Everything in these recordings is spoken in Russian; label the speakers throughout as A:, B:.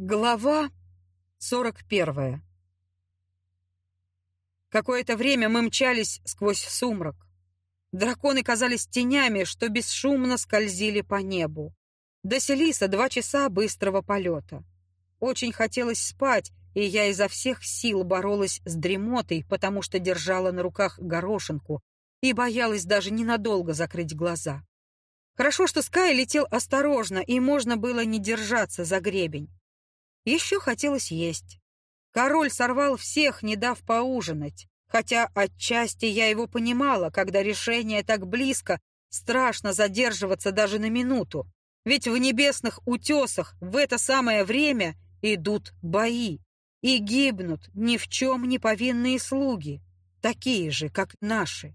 A: Глава 41. Какое-то время мы мчались сквозь сумрак. Драконы казались тенями, что бесшумно скользили по небу. До Селиса 2 часа быстрого полета. Очень хотелось спать, и я изо всех сил боролась с дремотой, потому что держала на руках горошинку и боялась даже ненадолго закрыть глаза. Хорошо, что Скай летел осторожно, и можно было не держаться за гребень. Еще хотелось есть. Король сорвал всех, не дав поужинать. Хотя отчасти я его понимала, когда решение так близко, страшно задерживаться даже на минуту. Ведь в небесных утесах в это самое время идут бои. И гибнут ни в чем не повинные слуги, такие же, как наши.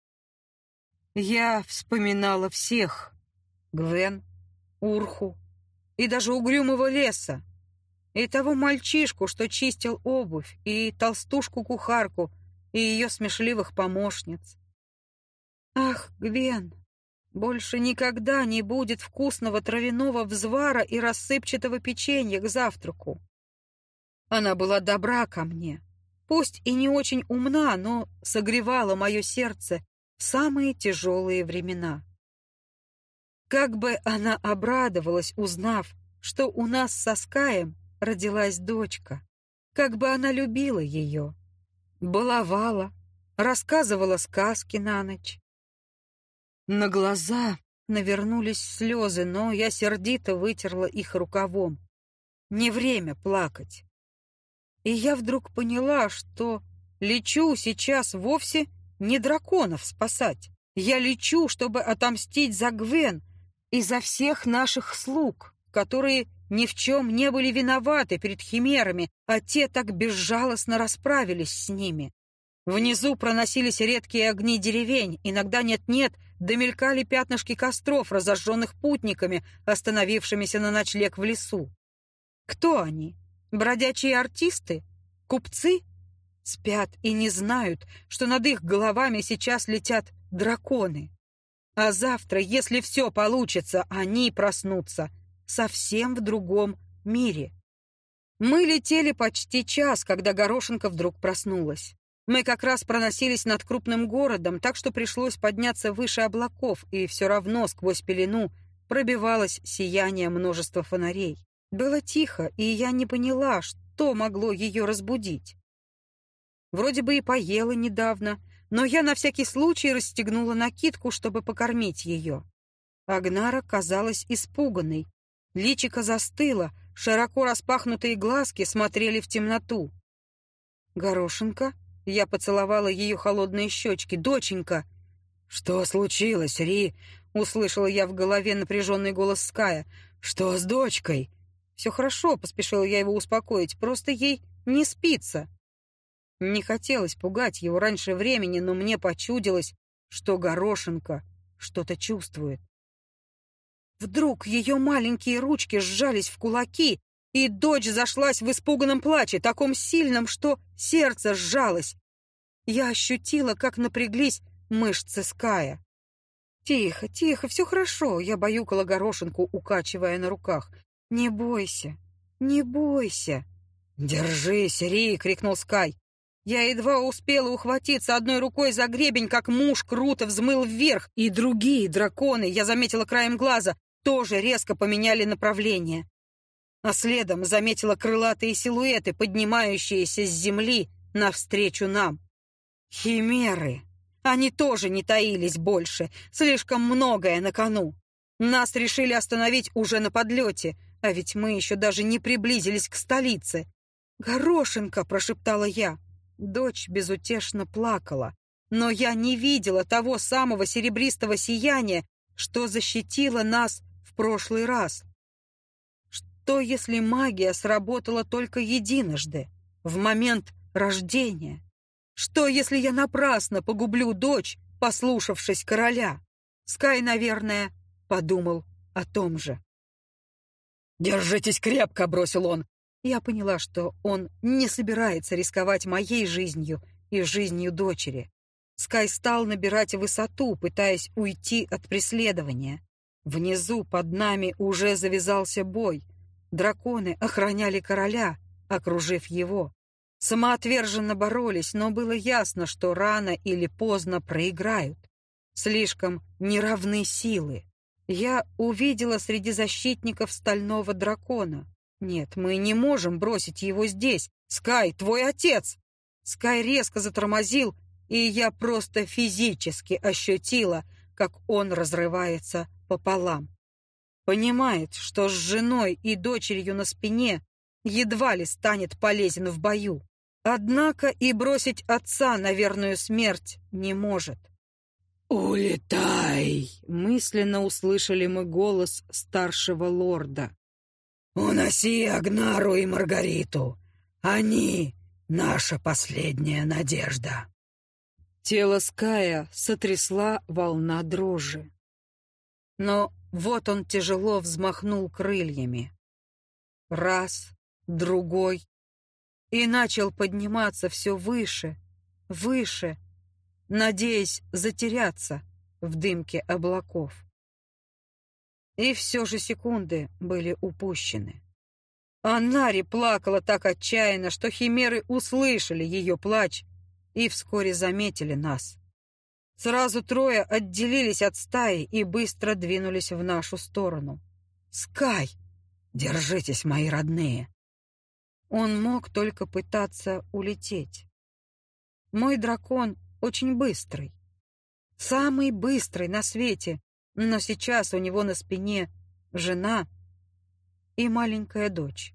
A: Я вспоминала всех. Гвен, Урху и даже угрюмого леса. И того мальчишку, что чистил обувь, и толстушку-кухарку, и ее смешливых помощниц. Ах, Гвен, больше никогда не будет вкусного травяного взвара и рассыпчатого печенья к завтраку. Она была добра ко мне, пусть и не очень умна, но согревала мое сердце в самые тяжелые времена. Как бы она обрадовалась, узнав, что у нас со Скаем родилась дочка. Как бы она любила ее. Баловала, рассказывала сказки на ночь. На глаза навернулись слезы, но я сердито вытерла их рукавом. Не время плакать. И я вдруг поняла, что лечу сейчас вовсе не драконов спасать. Я лечу, чтобы отомстить за Гвен и за всех наших слуг, которые ни в чем не были виноваты перед химерами, а те так безжалостно расправились с ними. Внизу проносились редкие огни деревень, иногда нет-нет, домелькали пятнышки костров, разожженных путниками, остановившимися на ночлег в лесу. Кто они? Бродячие артисты? Купцы? Спят и не знают, что над их головами сейчас летят драконы. А завтра, если все получится, они проснутся совсем в другом мире. Мы летели почти час, когда горошинка вдруг проснулась. Мы как раз проносились над крупным городом, так что пришлось подняться выше облаков, и все равно сквозь пелену пробивалось сияние множества фонарей. Было тихо, и я не поняла, что могло ее разбудить. Вроде бы и поела недавно, но я на всякий случай расстегнула накидку, чтобы покормить ее. Агнара казалась испуганной. Личико застыло, широко распахнутые глазки смотрели в темноту. «Горошинка?» — я поцеловала ее холодные щечки. «Доченька!» «Что случилось, Ри?» — услышала я в голове напряженный голос Ская. «Что с дочкой?» «Все хорошо», — поспешила я его успокоить, «просто ей не спится». Не хотелось пугать его раньше времени, но мне почудилось, что горошинка что-то чувствует. Вдруг ее маленькие ручки сжались в кулаки, и дочь зашлась в испуганном плаче, таком сильном, что сердце сжалось. Я ощутила, как напряглись мышцы Ская. «Тихо, тихо, все хорошо», — я баюкала горошинку, укачивая на руках. «Не бойся, не бойся». «Держись, Ри!» — крикнул Скай. Я едва успела ухватиться одной рукой за гребень, как муж круто взмыл вверх, и другие драконы, я заметила краем глаза, тоже резко поменяли направление. А следом заметила крылатые силуэты, поднимающиеся с земли навстречу нам. Химеры! Они тоже не таились больше, слишком многое на кону. Нас решили остановить уже на подлете, а ведь мы еще даже не приблизились к столице. «Горошинка!» — прошептала я. Дочь безутешно плакала, но я не видела того самого серебристого сияния, что защитило нас в прошлый раз. Что, если магия сработала только единожды, в момент рождения? Что, если я напрасно погублю дочь, послушавшись короля? Скай, наверное, подумал о том же. «Держитесь крепко!» — бросил он. Я поняла, что он не собирается рисковать моей жизнью и жизнью дочери. Скай стал набирать высоту, пытаясь уйти от преследования. Внизу под нами уже завязался бой. Драконы охраняли короля, окружив его. Самоотверженно боролись, но было ясно, что рано или поздно проиграют. Слишком неравны силы. Я увидела среди защитников стального дракона. Нет, мы не можем бросить его здесь. Скай, твой отец! Скай резко затормозил, и я просто физически ощутила, как он разрывается пополам. Понимает, что с женой и дочерью на спине едва ли станет полезен в бою. Однако и бросить отца на верную смерть не может. «Улетай!» — мысленно услышали мы голос старшего лорда. «Уноси Агнару и Маргариту! Они — наша последняя надежда!» Тело Ская сотрясла волна дрожи. Но вот он тяжело взмахнул крыльями. Раз, другой, и начал подниматься все выше, выше, надеясь затеряться в дымке облаков. И все же секунды были упущены. Аннари плакала так отчаянно, что химеры услышали ее плач и вскоре заметили нас. Сразу трое отделились от стаи и быстро двинулись в нашу сторону. «Скай! Держитесь, мои родные!» Он мог только пытаться улететь. Мой дракон очень быстрый. Самый быстрый на свете, но сейчас у него на спине жена и маленькая дочь.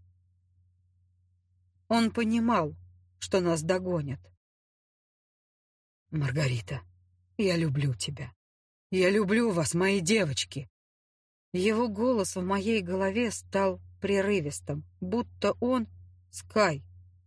A: Он понимал, что нас догонят. «Маргарита, я люблю тебя. Я люблю вас, мои девочки!» Его голос в моей голове стал прерывистым, будто он Скай.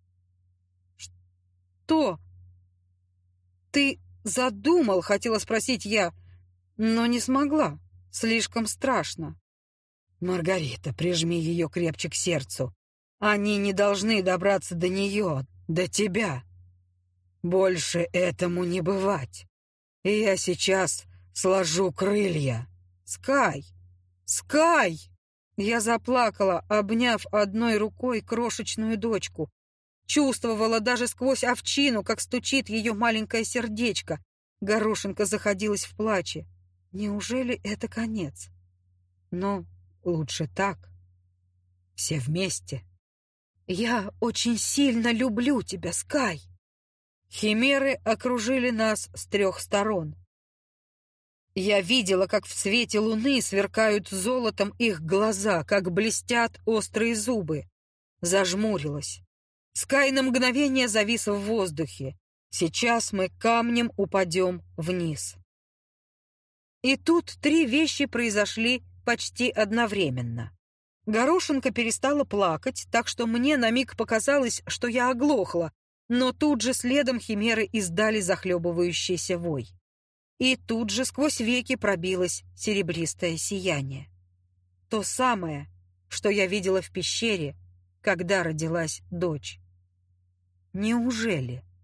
A: «Что? Ты задумал?» — хотела спросить я, но не смогла. Слишком страшно. «Маргарита, прижми ее крепче к сердцу. Они не должны добраться до нее, до тебя. Больше этому не бывать. И я сейчас сложу крылья. Скай! Скай!» Я заплакала, обняв одной рукой крошечную дочку. Чувствовала даже сквозь овчину, как стучит ее маленькое сердечко. Горошинка заходилась в плаче. Неужели это конец? Но лучше так. Все вместе. «Я очень сильно люблю тебя, Скай!» Химеры окружили нас с 3 сторон. Я видела, как в свете луны сверкают золотом их глаза, как блестят острые зубы. Зажмурилась. Скай на мгновение завис в воздухе. Сейчас мы камнем упадем вниз. И тут 3 вещи произошли почти одновременно. Горошинка перестала плакать, так что мне на миг показалось, что я оглохла, но тут же следом химеры издали захлебывающийся вой. И тут же сквозь веки пробилось серебристое сияние. То самое, что я видела в пещере, когда родилась дочь. Неужели?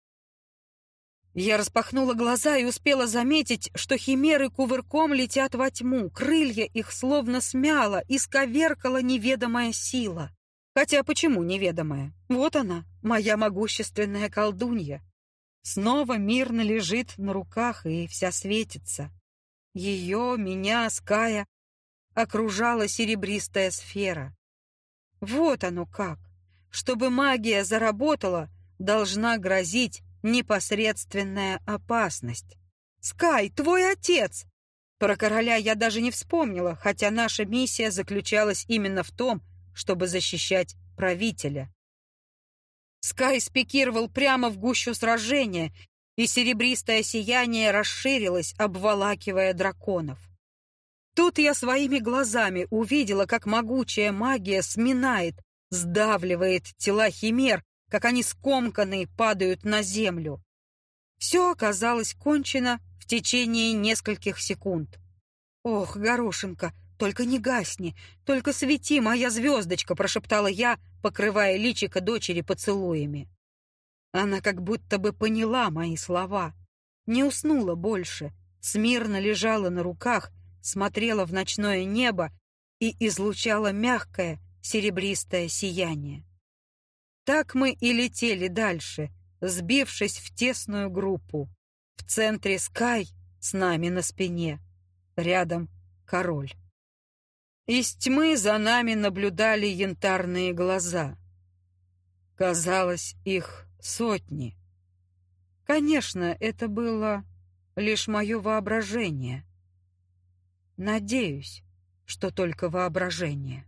A: Я распахнула глаза и успела заметить, что химеры кувырком летят во тьму, крылья их словно смяла, исковеркала неведомая сила. Хотя почему неведомая? Вот она, моя могущественная колдунья. Снова мирно лежит на руках и вся светится. Ее, меня, Ская окружала серебристая сфера. Вот оно как. Чтобы магия заработала, должна грозить непосредственная опасность. «Скай, твой отец!» Про короля я даже не вспомнила, хотя наша миссия заключалась именно в том, чтобы защищать правителя. Скай спикировал прямо в гущу сражения, и серебристое сияние расширилось, обволакивая драконов. Тут я своими глазами увидела, как могучая магия сминает, сдавливает тела химер, как они скомканные падают на землю. Все оказалось кончено в течение нескольких секунд. «Ох, Горошинка, только не гасни, только свети, моя звездочка!» — прошептала я, покрывая личико дочери поцелуями. Она как будто бы поняла мои слова. Не уснула больше, смирно лежала на руках, смотрела в ночное небо и излучала мягкое, серебристое сияние. Так мы и летели дальше, сбившись в тесную группу. В центре Скай с нами на спине, рядом король. Из тьмы за нами наблюдали янтарные глаза. Казалось, их сотни. Конечно, это было лишь мое воображение. Надеюсь, что только воображение.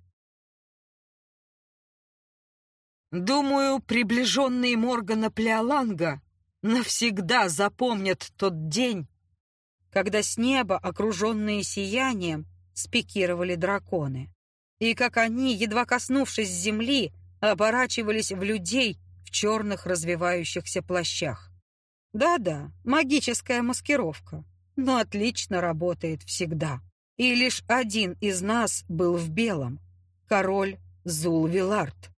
A: Думаю, приближенные Моргана Плеоланга навсегда запомнят тот день, когда с неба, окруженные сиянием, спикировали драконы, и как они, едва коснувшись земли, оборачивались в людей в черных развивающихся плащах. Да-да, магическая маскировка, но отлично работает всегда. И лишь один из нас был в белом — король Зул-Вилард.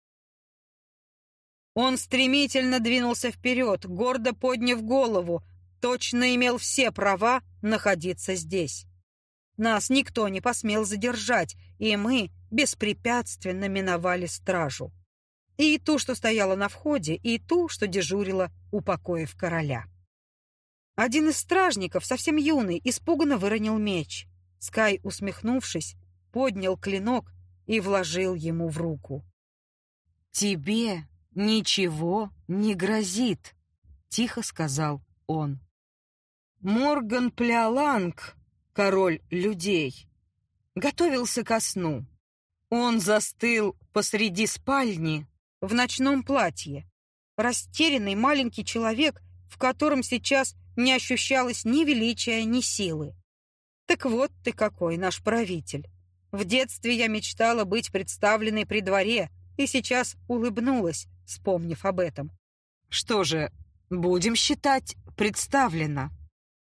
A: Он стремительно двинулся вперед, гордо подняв голову, точно имел все права находиться здесь. Нас никто не посмел задержать, и мы беспрепятственно миновали стражу. И ту, что стояла на входе, и ту, что дежурила у покоев короля. Один из стражников, совсем юный, испуганно выронил меч. Скай, усмехнувшись, поднял клинок и вложил ему в руку. «Тебе ничего не грозит», — тихо сказал он. Морган Плеоланг, король людей, готовился ко сну. Он застыл посреди спальни в ночном платье. Растерянный маленький человек, в котором сейчас не ощущалось ни величия, ни силы. Так вот ты какой, наш правитель. В детстве я мечтала быть представленной при дворе, и сейчас улыбнулась, вспомнив об этом. Что же, будем считать, представлена.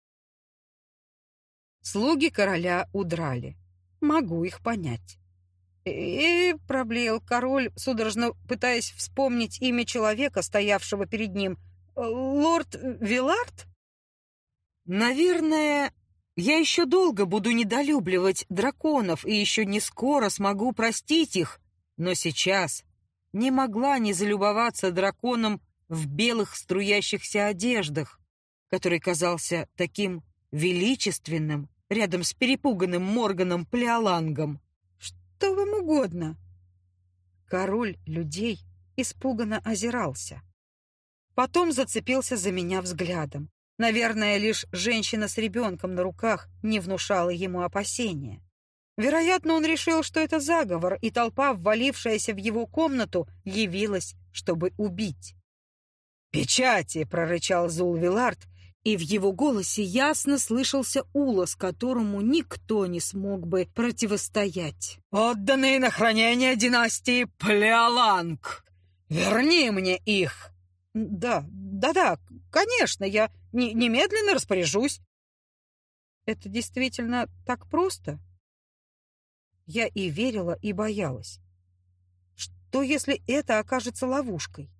A: Слуги короля удрали. Могу их понять. Проблеял король, судорожно пытаясь вспомнить имя человека, стоявшего перед ним. Лорд Вилард? Наверное, я еще долго буду недолюбливать драконов и еще не скоро смогу простить их, но сейчас не могла не залюбоваться драконом в белых струящихся одеждах, который казался таким величественным рядом с перепуганным Морганом Плеолангом. «Что вам угодно?» Король людей испуганно озирался. Потом зацепился за меня взглядом. Наверное, лишь женщина с ребенком на руках не внушала ему опасения. Вероятно, он решил, что это заговор, и толпа, ввалившаяся в его комнату, явилась, чтобы убить. «Печати!» — прорычал Зул-Вилард, и в его голосе ясно слышался улос, которому никто не смог бы противостоять. «Отданные на хранение династии Плеоланг! Верни мне их!» «Да, конечно, я немедленно распоряжусь». «Это действительно так просто?» Я и верила, и боялась. Что, если это окажется ловушкой?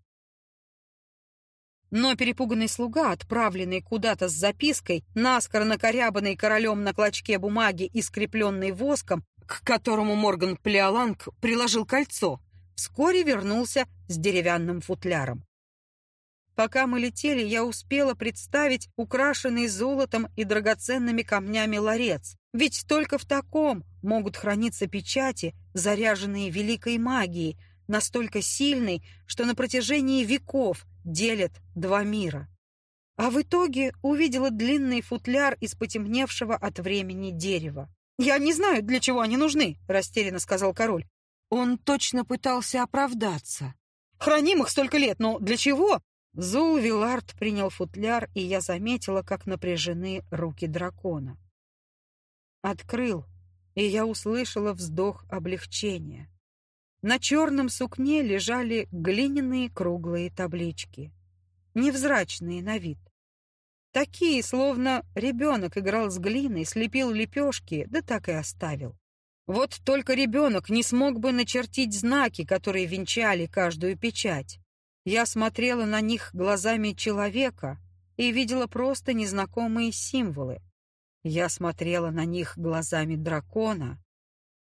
A: Но перепуганный слуга, отправленный куда-то с запиской, наскоро накорябанный королем на клочке бумаги и скрепленный воском, к которому Морган Плеоланг приложил кольцо, вскоре вернулся с деревянным футляром. Пока мы летели, я успела представить украшенный золотом и драгоценными камнями ларец. Ведь только в таком могут храниться печати, заряженные великой магией, настолько сильной, что на протяжении веков делят два мира. А в итоге увидела длинный футляр из потемневшего от времени дерева. «Я не знаю, для чего они нужны», — растерянно сказал король. Он точно пытался оправдаться. «Храним их столько лет, но для чего?» Зул-Вилард принял футляр, и я заметила, как напряжены руки дракона. Открыл, и я услышала вздох облегчения. На черном сукне лежали глиняные круглые таблички, невзрачные на вид. Такие, словно ребенок играл с глиной, слепил лепешки, да так и оставил. Вот только ребенок не смог бы начертить знаки, которые венчали каждую печать. Я смотрела на них глазами человека и видела просто незнакомые символы. Я смотрела на них глазами дракона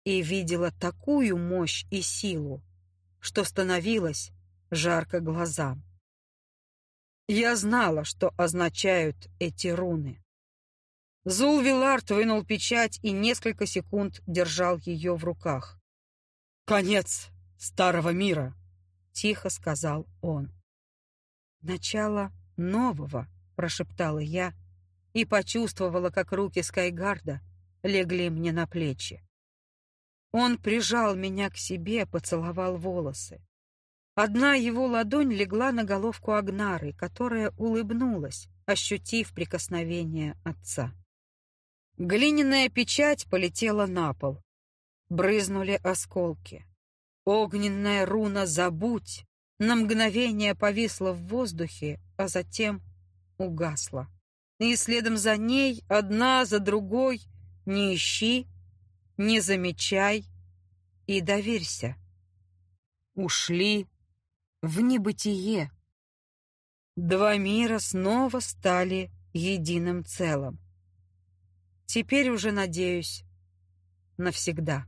A: и видела такую мощь и силу, что становилось жарко глазам. Я знала, что означают эти руны. Зул-Вилард вынул печать и несколько секунд держал ее в руках. «Конец старого мира», — тихо сказал он. «Начало нового», — прошептала я и почувствовала, как руки Скайгарда легли мне на плечи. Он прижал меня к себе, поцеловал волосы. Одна его ладонь легла на головку Агнары, которая улыбнулась, ощутив прикосновение отца. Глиняная печать полетела на пол. Брызнули осколки. Огненная руна «Забудь» на мгновение повисла в воздухе, а затем угасла. И следом за ней, одна за другой, «Не ищи, не замечай и доверься». Ушли в небытие. Два мира снова стали единым целым. Теперь уже, надеюсь, навсегда.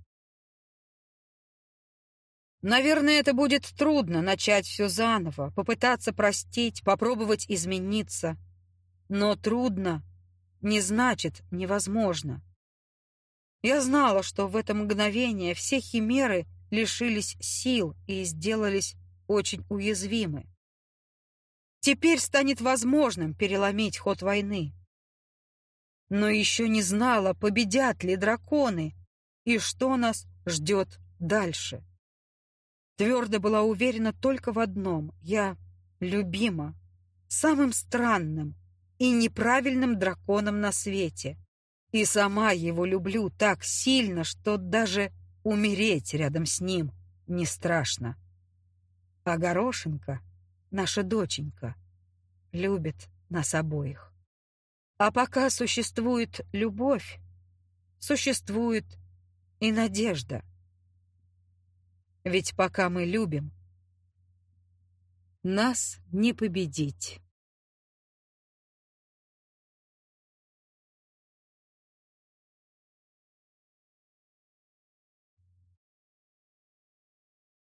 A: Наверное, это будет трудно начать все заново, попытаться простить, попробовать измениться. Но трудно не значит невозможно. Я знала, что в это мгновение все химеры лишились сил и сделались очень уязвимы. Теперь станет возможным переломить ход войны. Но еще не знала, победят ли драконы и что нас ждет дальше. Твердо была уверена только в одном: я любима самым странным и неправильным драконом на свете, и сама его люблю так сильно, что даже умереть рядом с ним не страшно. А Горошенька, наша доченька, любит нас обоих. А пока существует любовь, существует и надежда. Ведь пока мы любим, нас не победить.